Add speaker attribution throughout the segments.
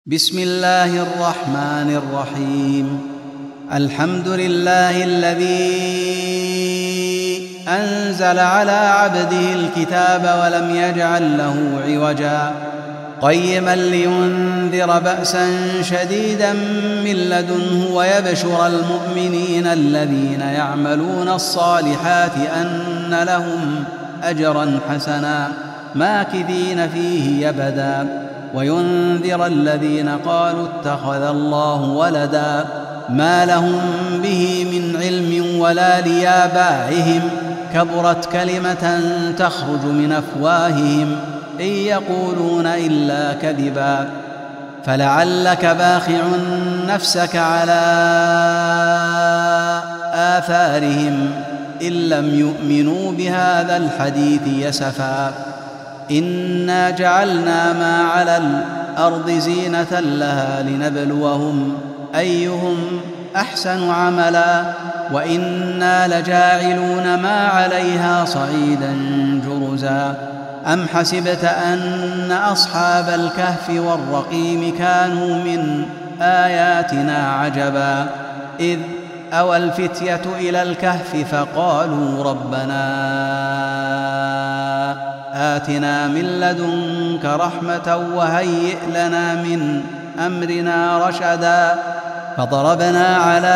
Speaker 1: بسم الله الرحمن الرحيم. الحمد لله الذي أنزل على عبده الكتاب ولم يجعل له عوجا قيما لينذر بأسا شديدا من لدنه ويبشر المؤمنين الذين يعملون الصالحات أن لهم أجرا حسنا ماكثين فيه أبدا وينذر الذين قالوا اتخذ الله ولدا ما لهم به من علم ولا لآبائهم كبرت كلمة تخرج من أفواههم إن يقولون إلا كذبا فلعلك باخع نفسك على آثارهم إن لم يؤمنوا بهذا الحديث يسفا إنا جعلنا ما على الأرض زينة لها لنبلوهم أيهم أحسن عملا وإنا لجاعلون ما عليها صعيدا جرزا أم حسبت أن أصحاب الكهف والرقيم كانوا من آياتنا عجبا إذ أوى الفتية إلى الكهف فقالوا ربنا آتنا من لدنك رحمة وهيئ لنا من أمرنا رشدا فضربنا على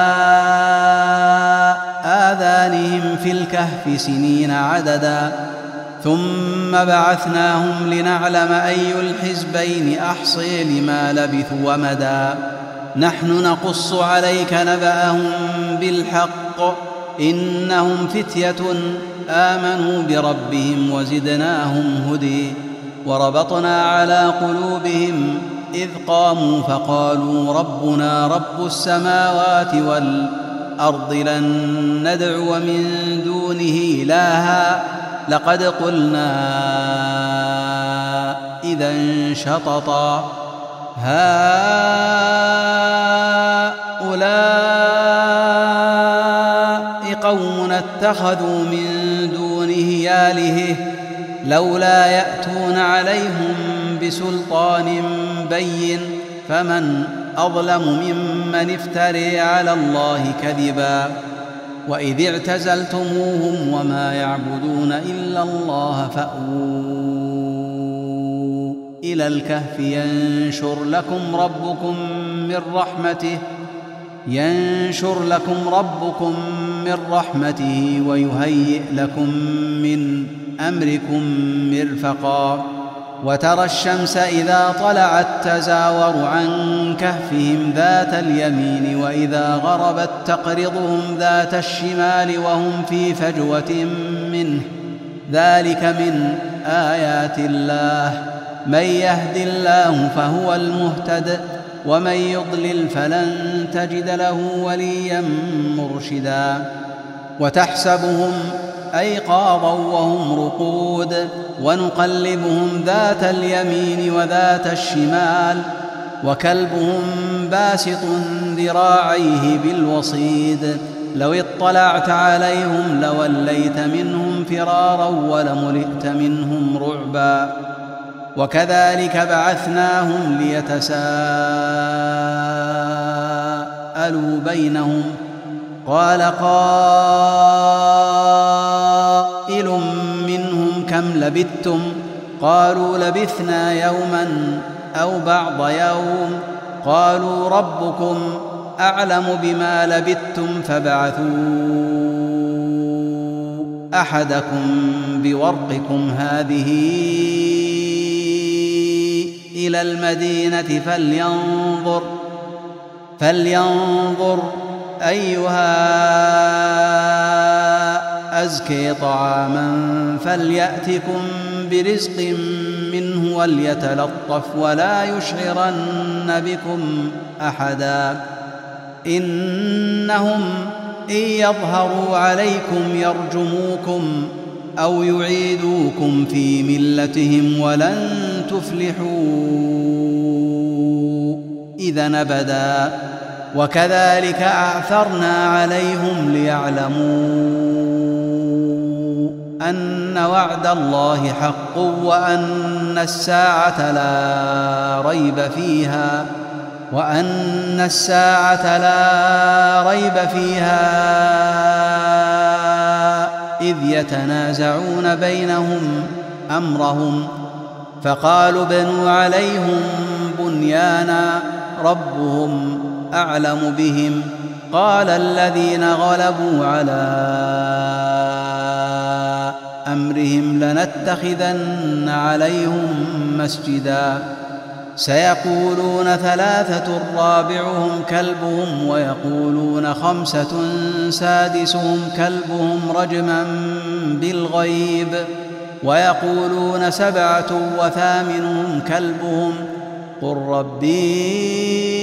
Speaker 1: آذانهم في الكهف سنين عددا ثم بعثناهم لنعلم أي الحزبين أحصي لما لبثوا ومدا نحن نقص عليك نبأهم بالحق إنهم فتية آمنوا بربهم وزدناهم هدي وربطنا على قلوبهم إذ قاموا فقالوا ربنا رب السماوات والأرض لن ندعو من دونه إلها لقد قلنا إذا شططا هؤلاء قوم اتخذوا من دونه آلهة لولا يأتون عليهم بسلطان بين فمن أظلم ممن افتري على الله كذبا وإذ اعتزلتموهم وما يعبدون إلا الله فأووا إلى الكهف ينشر لكم ربكم من رحمته ويهيئ لكم من أمركم مرفقا وترى الشمس إذا طلعت تزاور عن كهفهم ذات اليمين وإذا غربت تقرضهم ذات الشمال وهم في فجوة منه ذلك من آيات الله من يهد الله فهو المهتد ومن يضلل فلن تجد له وليا مرشدا وتحسبهم أيقاظا وهم رقود ونقلبهم ذات اليمين وذات الشمال وكلبهم باسط ذراعيه بالوصيد لو اطلعت عليهم لوليت منهم فرارا ولملئت منهم رعبا وكذلك بعثناهم ليتساءلوا بينهم قال قائل منهم كم لبثتم قالوا لبثنا يوما أو بعض يوم قالوا ربكم أعلم بما لبثتم فابعثوا أحدكم بورقكم هذه إلى المدينة فلينظر أيها أزكي طعاما فليأتكم برزق منه وليتلطف ولا يشعرن بكم أحدا إنهم إن يظهروا عليكم يرجموكم أو يعيدوكم في ملتهم ولن تفلحوا إذا أبدا وكذلك أعثرنا عليهم ليعلموا أن وعد الله حق وأن الساعة لا ريب فيها إذ يتنازعون بينهم أمرهم فقالوا ابنوا عليهم بنيانا ربهم أعلم بهم قال الذين غلبوا على أمرهم لنتخذن عليهم مسجدا سيقولون 3 رابعهم كلبهم ويقولون 5 سادسهم كلبهم رجما بالغيب ويقولون 7 وثامنهم كلبهم قل ربي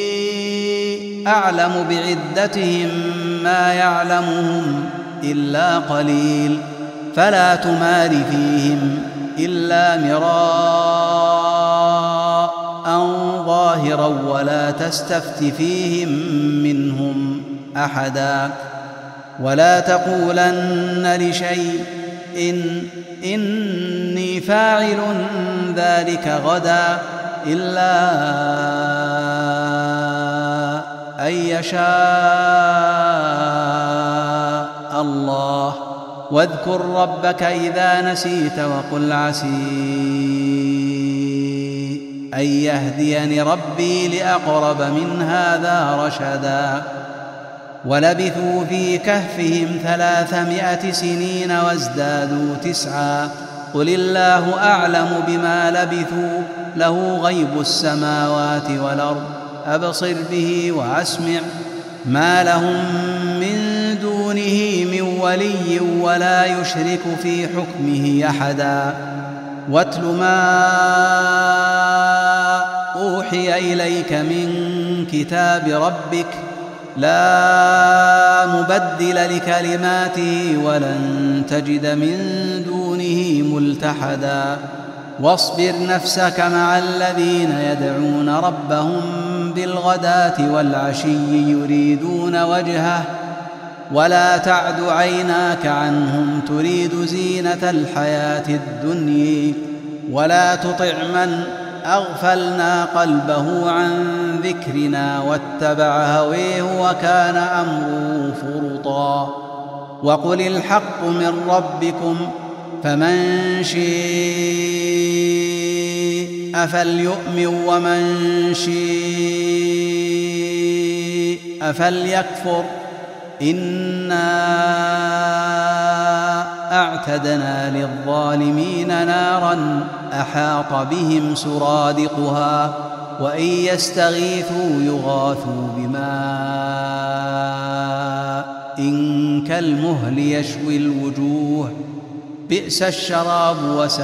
Speaker 1: أعلم بعدتهم ما يعلمهم إلا قليل فلا تمار فيهم إلا مراء ظاهرا ولا تستفت فيهم منهم أحدا ولا تقولن لشيء إني فاعل ذلك غدا إلا أن يشاء الله واذكر ربك إذا نسيت وقل عسي أن يهديني ربي لأقرب من هذا رشدا ولبثوا في كهفهم 300 سنين وازدادوا 9 قل الله أعلم بما لبثوا له غيب السماوات والأرض أبصر به وأسمع ما لهم من دونه من ولي ولا يشرك في حكمه أحدا واتل ما أوحي إليك من كتاب ربك لا مبدل لكلماته ولن تجد من دونه ملتحدا واصبر نفسك مع الذين يدعون ربهم بالغداة والعشي يريدون وجهه ولا تعد عيناك عنهم تريد زينة الحياة الدنيا ولا تطع من أغفلنا قلبه عن ذكرنا واتبع هويه وكان أمره فرطا وقل الحق من ربكم فمن شاء فليؤمن ومن شاء فليكفر إنا أعتدنا للظالمين نارا أحاط بهم سرادقها وإن يستغيثوا يغاثوا بماء كالمهل يشوي الوجوه بئس الشراب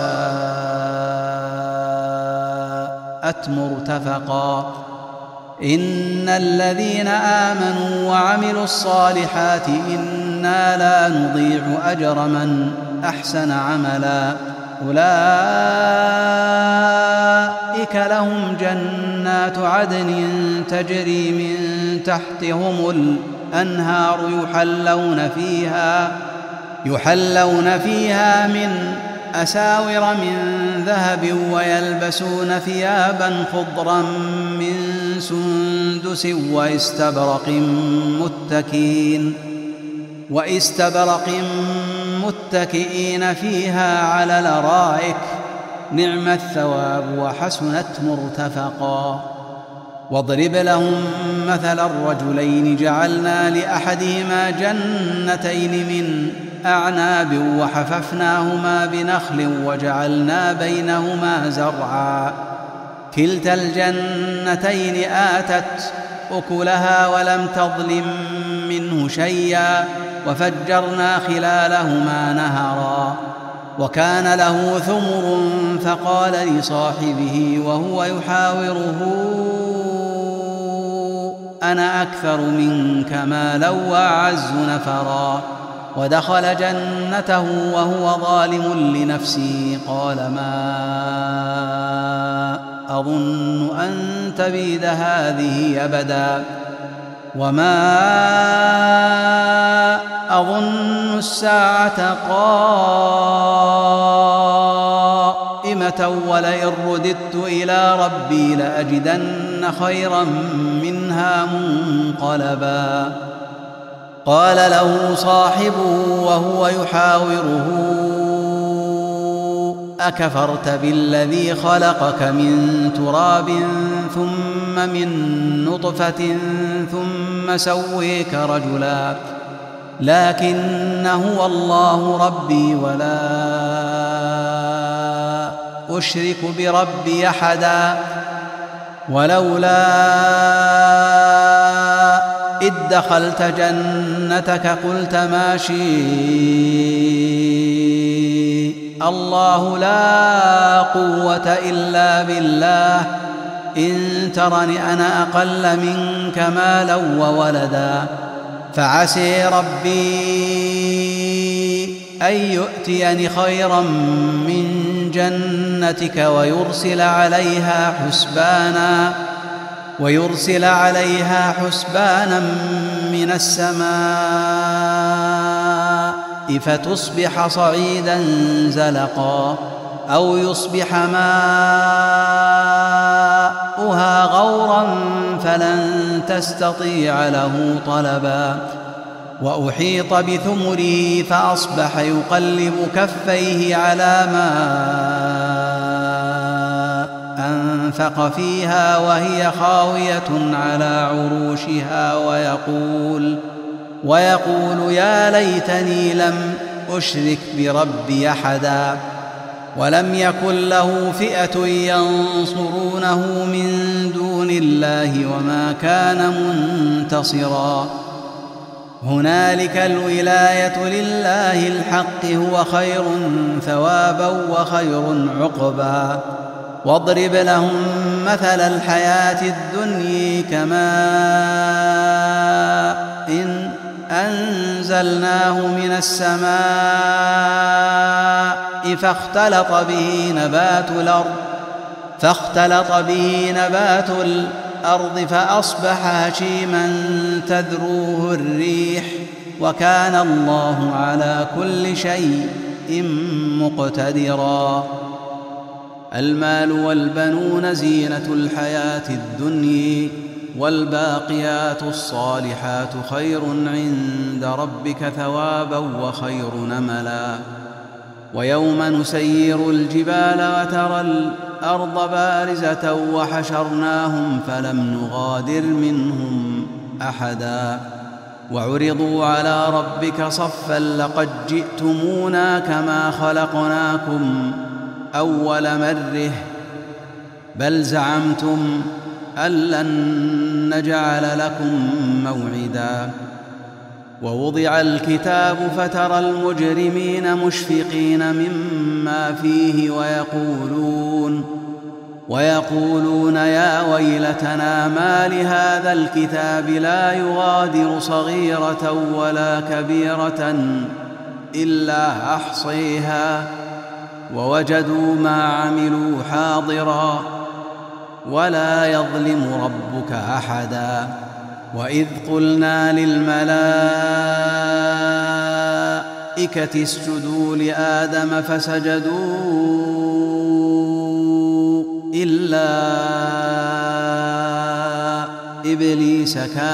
Speaker 1: وساءت مرتفقا إن الذين آمنوا وعملوا الصالحات إنا لا نضيع أجر من أحسن عملا أولئك لهم جنات عدن تجري من تحتهم الأنهار يحلون فيها من أساور من ذهب ويلبسون ثيابا خضرا من سندس واستبرق متكئين فيها على الأرائك نعم الثواب وحسنت مرتفقا واضرب لهم مثل الرجلين جعلنا لأحدهما جنتين من أعناب وحففناهما بنخل وجعلنا بينهما زرعا كلتا الجنتين آتت أكلها ولم تظلم منه شيئا وفجرنا خلالهما نهرا وكان له ثمر فقال لصاحبه وهو يحاوره أنا أكثر منك مالا وأعز نفرا ودخل جنته وهو ظالم لنفسه قال ما أظن أن تبيد هذه أبدا وما أظن الساعة قائمة ولئن رددت إلى ربي لأجدن خيرا منها منقلبا. قال له صاحبه وهو يحاوره: أكفرت بالذي خلقك من تراب ثم من نطفة ثم سويك رجلا لكن هو الله ربي ولا أشرك بربي أحدا. ولولا إذ دخلت جنتك قلت ما شاء الله لا قوة إلا بالله إن ترني أنا أقل منك مالا وولدا فعسى ربي أن يؤتيني خيرا من جنتك ويرسل عليها حسبانا من السماء فتصبح صعيدا زلقا أو يصبح ماؤها غورا فلن تستطيع له طلبا. وأحيط بثمره فأصبح يقلب كفيه على ما أنفق فيها وهي خاوية على عروشها ويقول يا ليتني لم أشرك بربي أحدا. ولم يكن له فئة ينصرونه من دون الله وما كان منتصرا. هنالك الولاية لله الحق هو خير ثوابا وخير عقبا. واضرب لهم مثل الحياة الدنيا كماء إن أنزلناه من السماء فاختلط به نبات الأرض فأصبح هشيما تذروه الريح وكان الله على كل شيء مقتدرا. المال والبنون زينة الحياة الدنيا والباقيات الصالحات خير عند ربك ثوابا وخير نملا. ويوم نسير الجبال وترى الأرض بارزة وحشرناهم فلم نغادر منهم أحدا. وعرضوا على ربك صفا لقد جئتمونا كما خلقناكم أول مرة بل زعمتم أن لن نجعل لكم موعدا. ووضع الكتاب فترى المجرمين مشفقين مما فيه ويقولون يا ويلتنا ما لهذا الكتاب لا يغادر صغيرة ولا كبيرة إلا أحصيها ووجدوا ما عملوا حاضرا ولا يظلم ربك أحدا. وإذ قلنا للملائكة اسجدوا لآدم فسجدوا إلا إبليس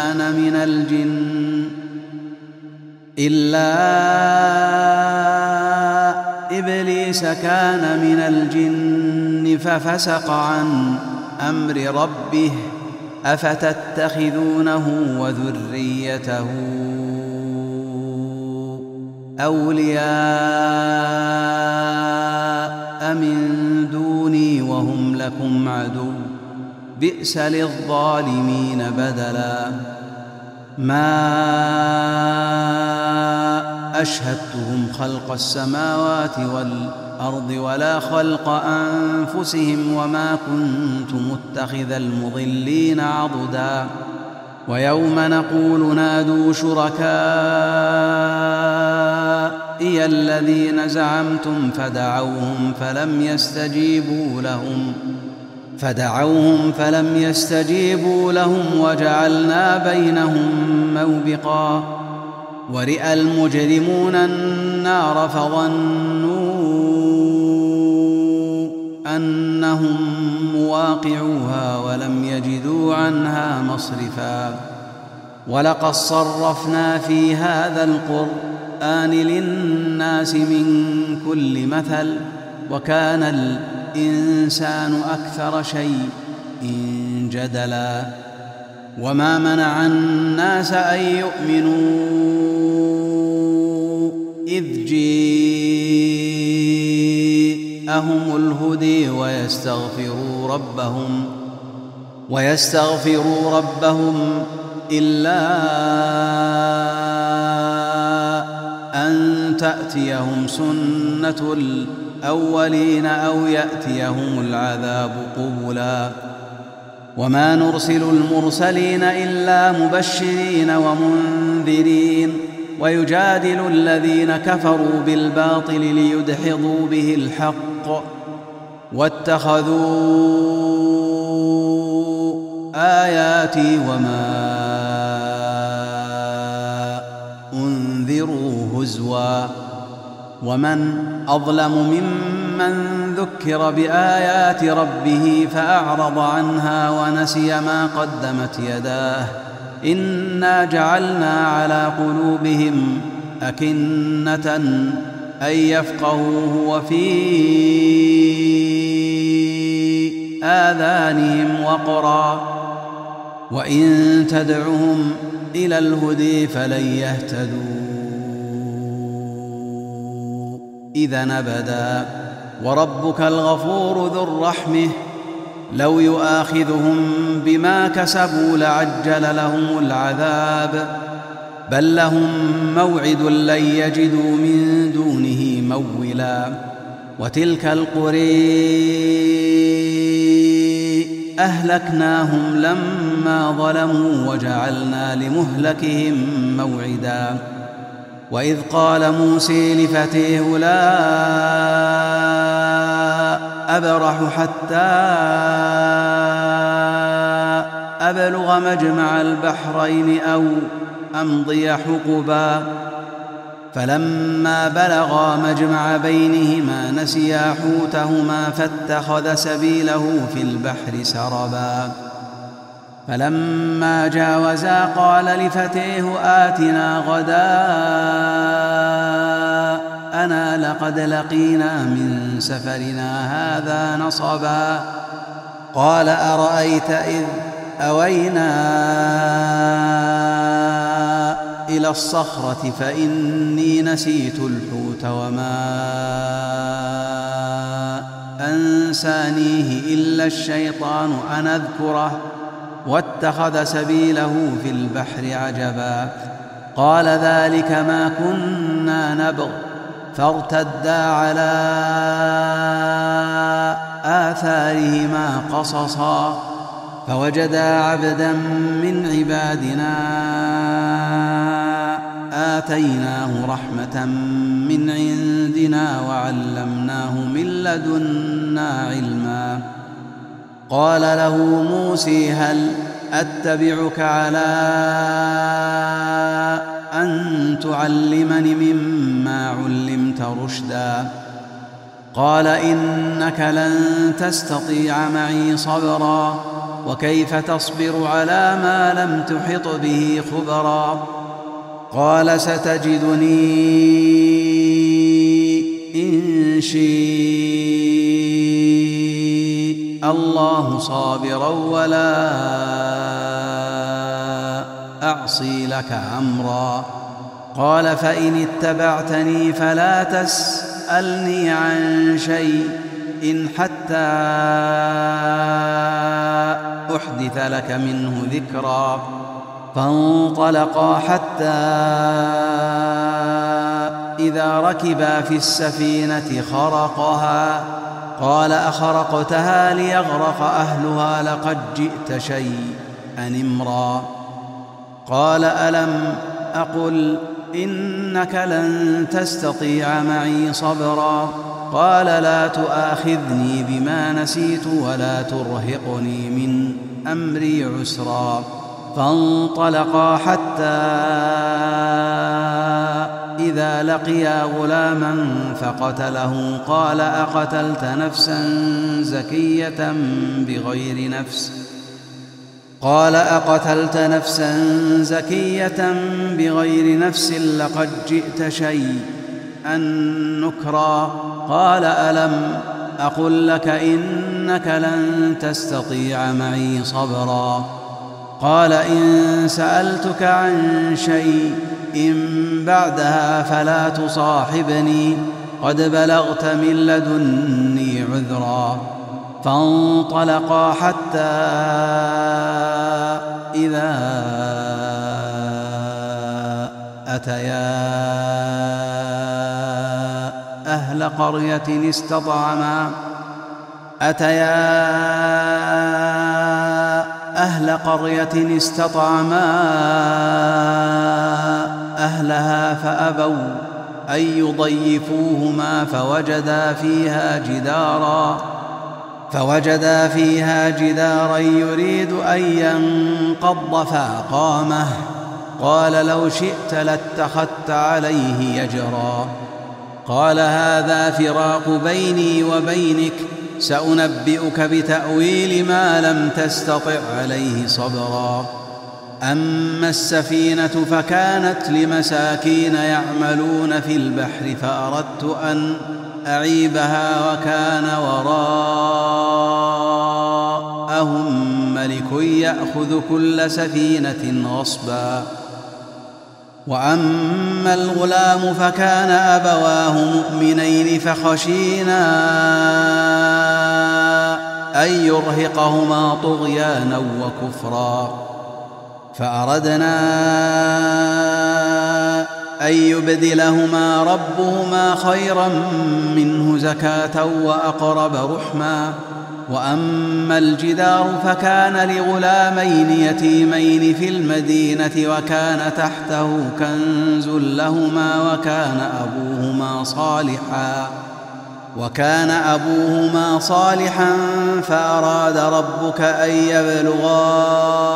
Speaker 1: كان من الجن ففسق عن أمر ربه أفتتخذونه وذريته أولياء من دوني وهم لكم عدو بئس للظالمين بدلا. ما أشهدتهم خلق السماوات والأرض ولا خلق أنفسهم وما كنت متخذ المضلين عضدا. ويوم نقول نادوا شركائي الذين زعمتم فدعوهم فلم يستجيبوا لهم وجعلنا بينهم موبقا ورئ المجرمون النار فظنوا أنهم مواقعوها ولم يجدوا عنها مصرفا ولقد صرفنا في هذا القرآن للناس من كل مثل وكان الإنسان أكثر شيء جدلا وما منع الناس أن يؤمنوا إذ جاءهم الهدى ويستغفروا ربهم إلا أن تأتيهم سنة الأولين أو يأتيهم العذاب قبلا وما نرسل المرسلين إلا مبشرين ومنذرين ويجادل الذين كفروا بالباطل ليدحضوا به الحق واتخذوا آياتي وما أنذروا هزوا ومن أظلم ممن ذكر بآيات ربه فأعرض عنها ونسي ما قدمت يداه إنا جعلنا على قلوبهم أكنة أن يفقهوه وفي آذانهم وقرا وإن تدعهم إلى الهدى فلن يهتدوا إذا أبدا وربك الغفور ذو الرحمة لو يؤاخذهم بما كسبوا لعجل لهم العذاب بل لهم موعد لن يجدوا من دونه مولا وتلك القرى أهلكناهم لما ظلموا وجعلنا لمهلكهم موعدا وإذ قال موسى لفتيه لا أبرح حتى أبلغ مجمع البحرين أو أمضي حقبا فلما بلغا مجمع بينهما نسيا حوتهما فاتخذ سبيله في البحر سربا فلما جاوزا قال لفتيه آتنا غداءنا لقد لقينا من سفرنا هذا نصبا قال أرأيت إذ أوينا إلى الصخرة فإني نسيت الحوت وما أنسانيه إلا الشيطان أن أذكره واتخذ سبيله في البحر عجبا قال ذلك ما كنا نبغ فارتدا على آثارهما قصصا فوجدا عبدا من عبادنا آتيناه رحمة من عندنا وعلمناه من لدنا علما قال له موسى هل أتبعك على أن تعلمني مما علمت رشدا قال إنك لن تستطيع معي صبرا وكيف تصبر على ما لم تحط به خبرا قال ستجدني إن شاء الله صابرا ولا أعصي لك أمرا قال فإن اتبعتني فلا تسألني عن شيء إن حتى أحدث لك منه ذكرا فانطلقا حتى إذا ركبا في السفينة خرقها قال أخرقتها ليغرق أهلها لقد جئت شيئا إمرا قال ألم أقل إنك لن تستطيع معي صبرا قال لا تؤاخذني بما نسيت ولا ترهقني من أمري عسرا فانطلقا حتى إذا لقيا غلاما فقتله قال أقتلت نفسا زكية بغير نفس لقد جئت شيئا نكرا قال ألم أقل لك إنك لن تستطيع معي صبرا قال إن سألتك عن شيء بعدها فلا تصاحبني قد بلغت من لدني عذرا فانطلقا حتى إذا أتيا أهل قرية استطعما أهلها فأبوا أن يضيفوهما فوجدا فيها جدارا يريد أن ينقض فأقامه قال لو شئت لاتخذت عليه أجرا قال هذا فراق بيني وبينك سأنبئك بتأويل ما لم تستطع عليه صبرا أما السفينة فكانت لمساكين يعملون في البحر فأردت أن أعيبها وكان وراءهم ملك يأخذ كل سفينة غصبا وأما الغلام فكان أبواه مؤمنين فخشينا أن يرهقهما طغيانا وكفرا فأردنا أن يبدلهما ربهما خيرا منه زكاة وأقرب رحما وأما الجدار فكان لغلامين يتيمين في المدينة وكان تحته كنز لهما وكان أبوهما صالحا فأراد ربك أن يبلغا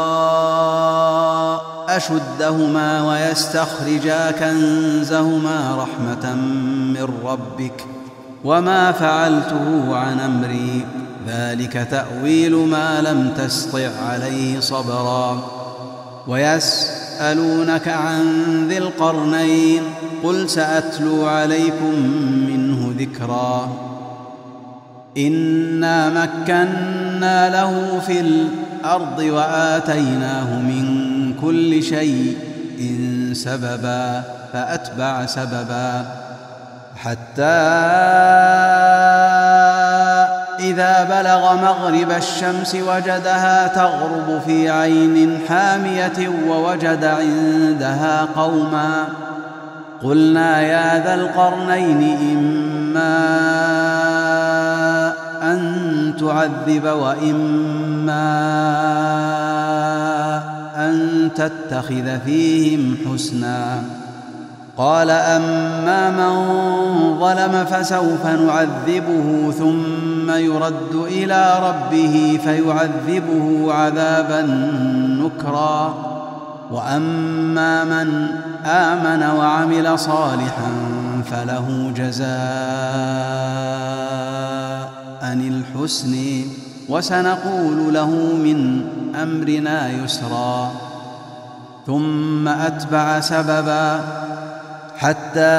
Speaker 1: أشدهما ويستخرجا كنزهما رحمة من ربك وما فعلته عن أمري ذلك تأويل ما لم تسطع عليه صبرا ويسألونك عن ذي القرنين قل سأتلو عليكم منه ذكرا إنا مكنا له في الأرض وآتيناه من كل شيء سببا فأتبع سببا حتى إذا بلغ مغرب الشمس وجدها تغرب في عين حامية ووجد عندها قوما قلنا يا ذا القرنين إما أن تعذب وإما أن تتخذ فيهم حسنا قال أما من ظلم فسوف نعذبه ثم يرد إلى ربه فيعذبه عذابا نكرا وأما من آمن وعمل صالحا فله جزاء الحسن وسنقول له من أمرنا يسرا ثم أتبع سببا حتى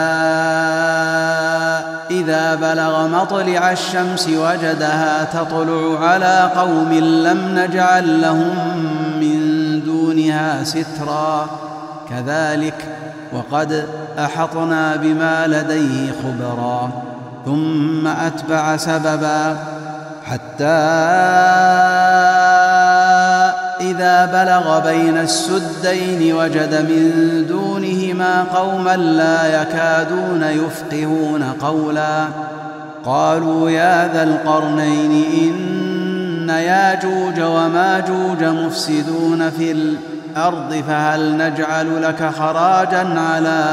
Speaker 1: إذا بلغ مطلع الشمس وجدها تطلع على قوم لم نجعل لهم من دونها سترا كذلك وقد أحطنا بما لديه خبرا ثم أتبع سببا حتى إذا بلغ بين السدين وجد من دونهما قوما لا يكادون يفقهون قولا قالوا يا ذا القرنين إن ياجوج وماجوج مفسدون في الأرض فهل نجعل لك خراجا على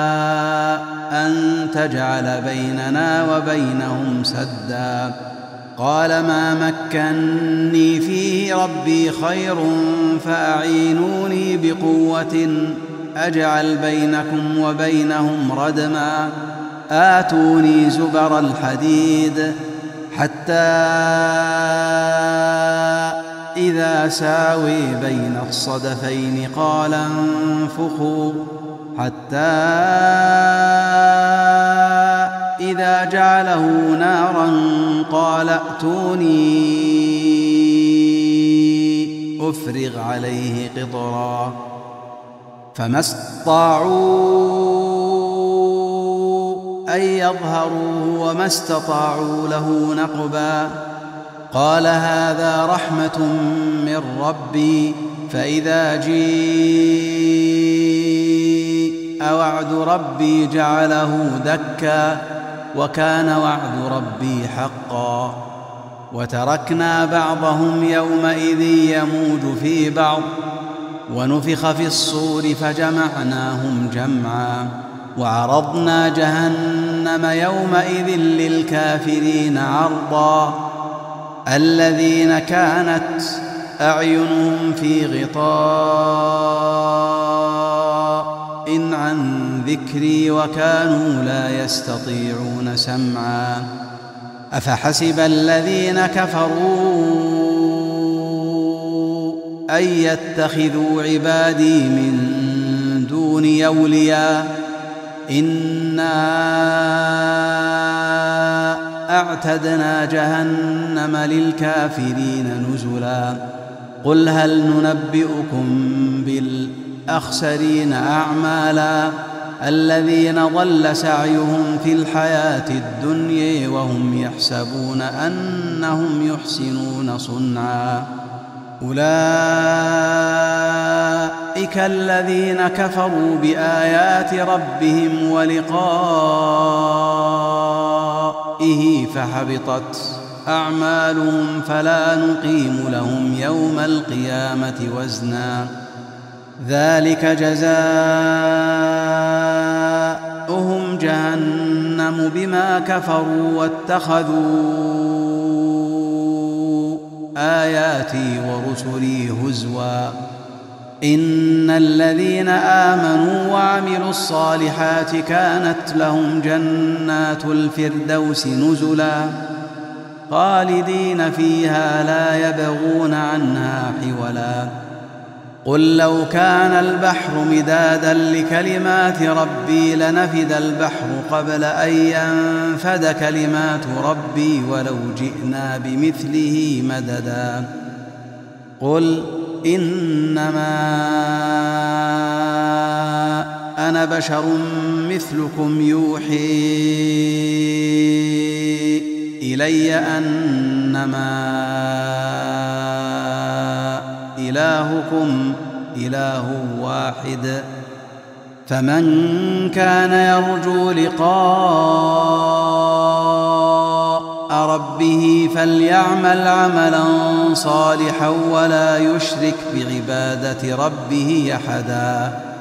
Speaker 1: أن تجعل بيننا وبينهم سدا قال ما مكني فيه ربي خير فأعينوني بقوة أجعل بينكم وبينهم ردما آتوني زبر الحديد حتى إذا ساوي بين الصدفين قال انفخوا حتى إذا جعله نارا قال ائتوني أفرغ عليه قطرا فما استطاعوا أن يظهروه وما استطاعوا له نقبا قال هذا رحمة من ربي فإذا جيء وعد ربي جعله دكا وكان وعد ربي حقا وتركنا بعضهم يومئذ يموج في بعض ونفخ في الصور فجمعناهم جمعا وعرضنا جهنم يومئذ للكافرين عرضا الذين كانت أعينهم في غطاء عن ذكري وكانوا لا يستطيعون سمعا أفحسب الذين كفروا أن يتخذوا عبادي من دوني أولياء إنا أعتدنا جهنم للكافرين نزلا قل هل ننبئكم بالأخسرين أعمالا الذين ضل سعيهم في الحياة الدنيا وهم يحسبون أنهم يحسنون صنعا أولئك الذين كفروا بآيات ربهم ولقائه فحبطت أعمالهم فلا نقيم لهم يوم القيامة وزنا ذلك جزاؤهم جهنم بما كفروا واتخذوا آياتي ورسلي هزوا إن الذين آمنوا وعملوا الصالحات كانت لهم جنات الفردوس نزلا خالدين فيها لا يبغون عنها حولا قل لو كان البحر مدادا لكلمات ربي لنفد البحر قبل أن ينفد كلمات ربي ولو جئنا بمثله مددا قل إنما أنا بشر مثلكم يوحي إلي أنما إلهكم إله واحد فمن كان يرجو لقاء ربه فليعمل عملا صالحا ولا يشرك بعبادة ربه أحدا